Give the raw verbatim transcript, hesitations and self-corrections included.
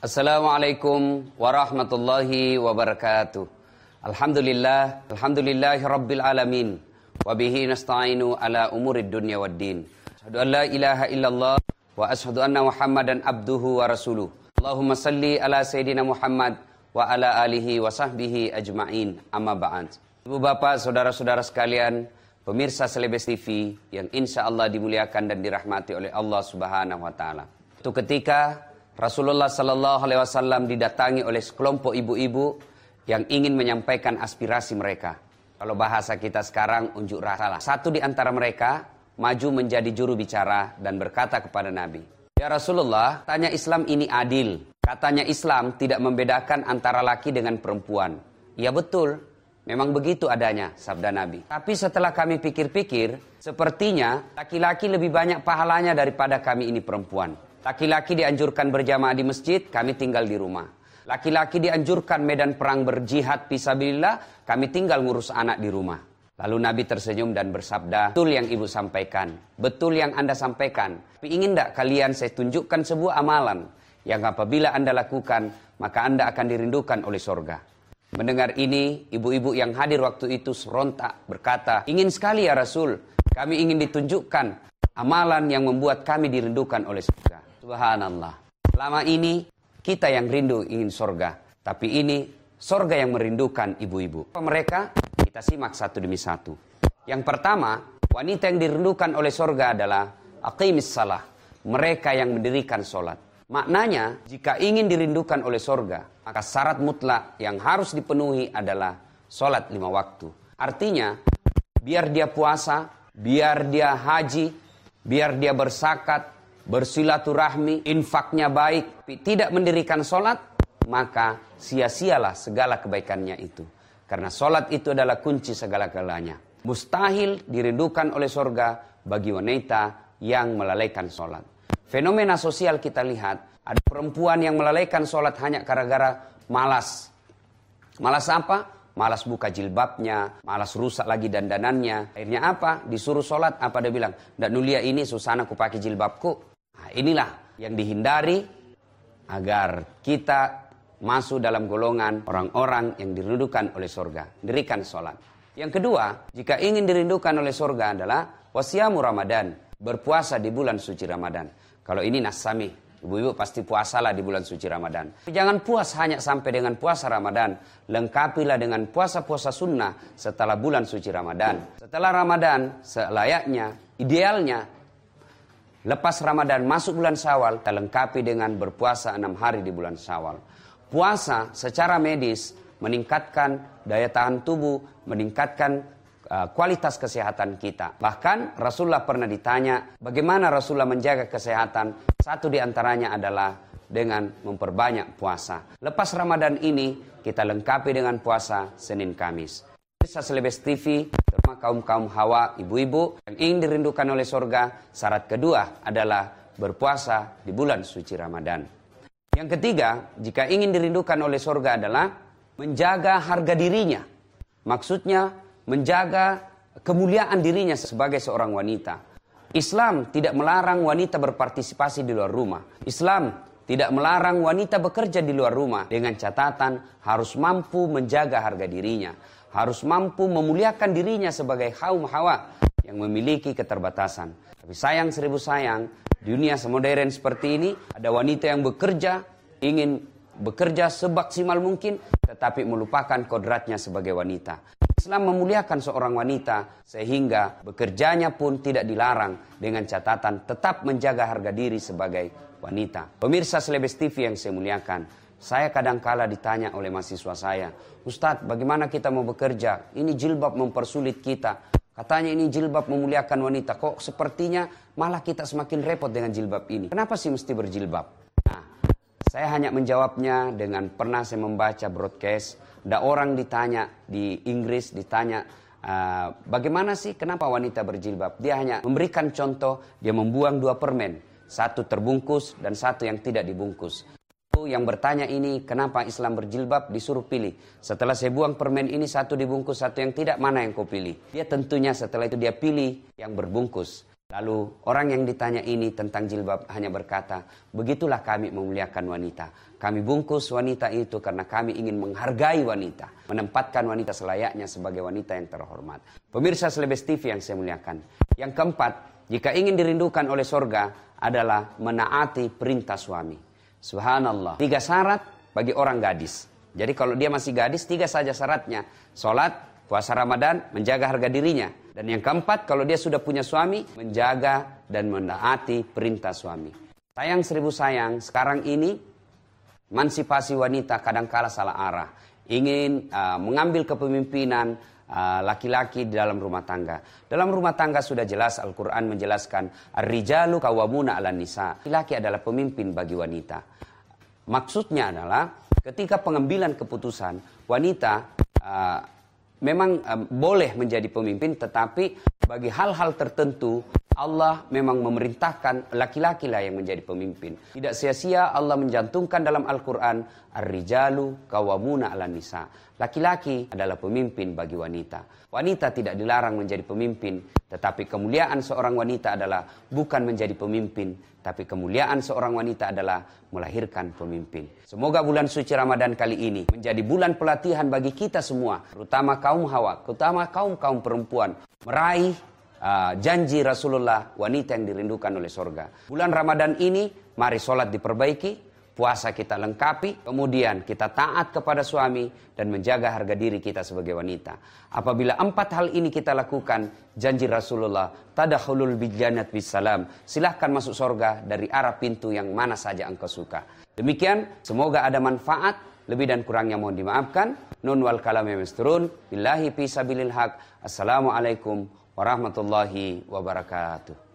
Assalamualaikum warahmatullahi wabarakatuh. Alhamdulillah, alhamdulillahi rabbil alamin. Wabihi nasta'inu ala umurid dunya waddin. Asyhadu an la ilaha illallah wa asyhadu anna Muhammadan abduhu wa rasuluh. Allahumma salli ala Sayyidina Muhammad wa ala alihi wa sahbihi ajma'in. Amma ba'd. Ibu bapak, saudara-saudara sekalian, pemirsa Selebes T V yang insya Allah dimuliakan dan dirahmati oleh Allah Subhanahu wa Ta'ala. Itu ketika Rasulullah Sallallahu Alaihi Wasallam didatangi oleh sekelompok ibu-ibu yang ingin menyampaikan aspirasi mereka. Kalau bahasa kita sekarang, unjuk rasa. Satu di antara mereka maju menjadi juru bicara dan berkata kepada Nabi, "Ya Rasulullah, tanya Islam ini adil. Katanya Islam tidak membedakan antara laki dengan perempuan." Ya betul, memang begitu adanya, sabda Nabi. Tapi setelah kami pikir-pikir, sepertinya laki-laki lebih banyak pahalanya daripada kami ini perempuan. Laki-laki dianjurkan berjamaah di masjid, kami tinggal di rumah. Laki-laki dianjurkan medan perang berjihad fisabilillah, kami tinggal ngurus anak di rumah. Lalu Nabi tersenyum dan bersabda, "Betul yang ibu sampaikan, betul yang anda sampaikan. Tapi ingin tidak kalian saya tunjukkan sebuah amalan yang apabila anda lakukan, maka anda akan dirindukan oleh surga." Mendengar ini, ibu-ibu yang hadir waktu itu serontak berkata, "Ingin sekali ya Rasul, kami ingin ditunjukkan amalan yang membuat kami dirindukan oleh surga." Subhanallah. Selama ini kita yang rindu ingin surga, tapi ini surga yang merindukan ibu-ibu. Mereka kita simak satu demi satu. Yang pertama, wanita yang dirindukan oleh surga adalah aqimis salah, mereka yang mendirikan sholat. Maknanya, jika ingin dirindukan oleh surga, maka syarat mutlak yang harus dipenuhi adalah sholat lima waktu. Artinya, biar dia puasa, biar dia haji, biar dia berzakat, bersilaturahmi, infaknya baik, tidak mendirikan sholat, maka sia-sialah segala kebaikannya itu. Karena sholat itu adalah kunci segala-galanya. Mustahil dirindukan oleh surga bagi wanita yang melalaikan sholat. Fenomena sosial kita lihat, ada perempuan yang melalaikan sholat hanya gara-gara malas. Malas apa? Malas buka jilbabnya, malas rusak lagi dandanannya. Akhirnya apa? Disuruh sholat, apa dia bilang? "Ndak nulia ini susana ku pakai jilbabku." Nah, inilah yang dihindari agar kita masuk dalam golongan orang-orang yang dirindukan oleh surga. Dirikan sholat. Yang kedua, jika ingin dirindukan oleh surga adalah wasyamu Ramadan. Berpuasa di bulan suci Ramadan. Kalau ini nasami, ibu-ibu pasti puasalah di bulan suci Ramadan. Jangan puas hanya sampai dengan puasa Ramadan. Lengkapilah dengan puasa-puasa sunnah setelah bulan suci Ramadan. Setelah Ramadan, selayaknya, idealnya, lepas Ramadan masuk bulan Syawal, kita lengkapi dengan berpuasa enam hari di bulan Syawal. Puasa secara medis meningkatkan daya tahan tubuh, meningkatkan uh, kualitas kesehatan kita. Bahkan Rasulullah pernah ditanya, bagaimana Rasulullah menjaga kesehatan? Satu di antaranya adalah dengan memperbanyak puasa. Lepas Ramadan ini, kita lengkapi dengan puasa Senin Kamis. Pemirsa Selebes T V, terutama kaum-kaum hawa, ibu-ibu yang ingin dirindukan oleh surga, syarat kedua adalah berpuasa di bulan suci Ramadan. Yang ketiga, jika ingin dirindukan oleh surga adalah menjaga harga dirinya. Maksudnya, menjaga kemuliaan dirinya sebagai seorang wanita. Islam tidak melarang wanita berpartisipasi di luar rumah. Islam tidak melarang wanita bekerja di luar rumah dengan catatan harus mampu menjaga harga dirinya. Harus mampu memuliakan dirinya sebagai kaum hawa yang memiliki keterbatasan. Tapi sayang seribu sayang, dunia semodern seperti ini, ada wanita yang bekerja, ingin bekerja semaksimal mungkin, tetapi melupakan kodratnya sebagai wanita. Islam memuliakan seorang wanita, sehingga bekerjanya pun tidak dilarang dengan catatan tetap menjaga harga diri sebagai wanita. Pemirsa Selebes T V yang saya muliakan, saya kadangkala ditanya oleh mahasiswa saya, "Ustadz, bagaimana kita mau bekerja? Ini jilbab mempersulit kita. Katanya ini jilbab memuliakan wanita. Kok sepertinya malah kita semakin repot dengan jilbab ini. Kenapa sih mesti berjilbab?" Nah, saya hanya menjawabnya dengan pernah saya membaca broadcast. Ada orang ditanya di Inggris, ditanya, uh, bagaimana sih kenapa wanita berjilbab? Dia hanya memberikan contoh, dia membuang dua permen. Satu terbungkus dan satu yang tidak dibungkus. Yang bertanya ini, kenapa Islam berjilbab, disuruh pilih. Setelah saya buang permen ini, satu dibungkus, satu yang tidak, mana yang kau pilih? Dia tentunya setelah itu dia pilih yang berbungkus. Lalu orang yang ditanya ini tentang jilbab hanya berkata, begitulah kami memuliakan wanita. Kami bungkus wanita itu karena kami ingin menghargai wanita. Menempatkan wanita selayaknya sebagai wanita yang terhormat. Pemirsa Selebes T V yang saya muliakan. Yang keempat, jika ingin dirindukan oleh surga adalah menaati perintah suami. Subhanallah. Tiga syarat bagi orang gadis. Jadi kalau dia masih gadis, tiga saja syaratnya. Sholat, puasa Ramadan, menjaga harga dirinya. Dan yang keempat, kalau dia sudah punya suami, menjaga dan menaati perintah suami. Sayang seribu sayang, sekarang ini emansipasi wanita kadangkala salah arah. Ingin uh, mengambil kepemimpinan uh, laki-laki di dalam rumah tangga. Dalam rumah tangga sudah jelas Al-Quran menjelaskan, Ar-rijalu qawwamuna 'alan nisa. Laki-laki adalah pemimpin bagi wanita. Maksudnya adalah ketika pengambilan keputusan, wanita uh, memang um, boleh menjadi pemimpin, tetapi bagi hal-hal tertentu Allah memang memerintahkan laki-laki lah yang menjadi pemimpin. Tidak sia-sia Allah mencantumkan dalam Al-Quran, Ar-rijalu qawwamuna 'alan nisa. Laki-laki adalah pemimpin bagi wanita. Wanita tidak dilarang menjadi pemimpin, tetapi kemuliaan seorang wanita adalah bukan menjadi pemimpin, tapi kemuliaan seorang wanita adalah melahirkan pemimpin. Semoga bulan suci Ramadan kali ini menjadi bulan pelatihan bagi kita semua, terutama kaum hawa, terutama kaum-kaum perempuan, meraih uh, janji Rasulullah, wanita yang dirindukan oleh surga. Bulan Ramadan ini, mari sholat diperbaiki, puasa kita lengkapi, kemudian kita taat kepada suami dan menjaga harga diri kita sebagai wanita. Apabila empat hal ini kita lakukan, janji Rasulullah, tadakhulul bijannat bisalam, silahkan masuk surga dari arah pintu yang mana saja engkau suka. Demikian, semoga ada manfaat, lebih dan kurangnya mohon dimaafkan. Nun wal kalam yamsturun, billahi fi sabilil haq. Assalamualaikum warahmatullahi wabarakatuh.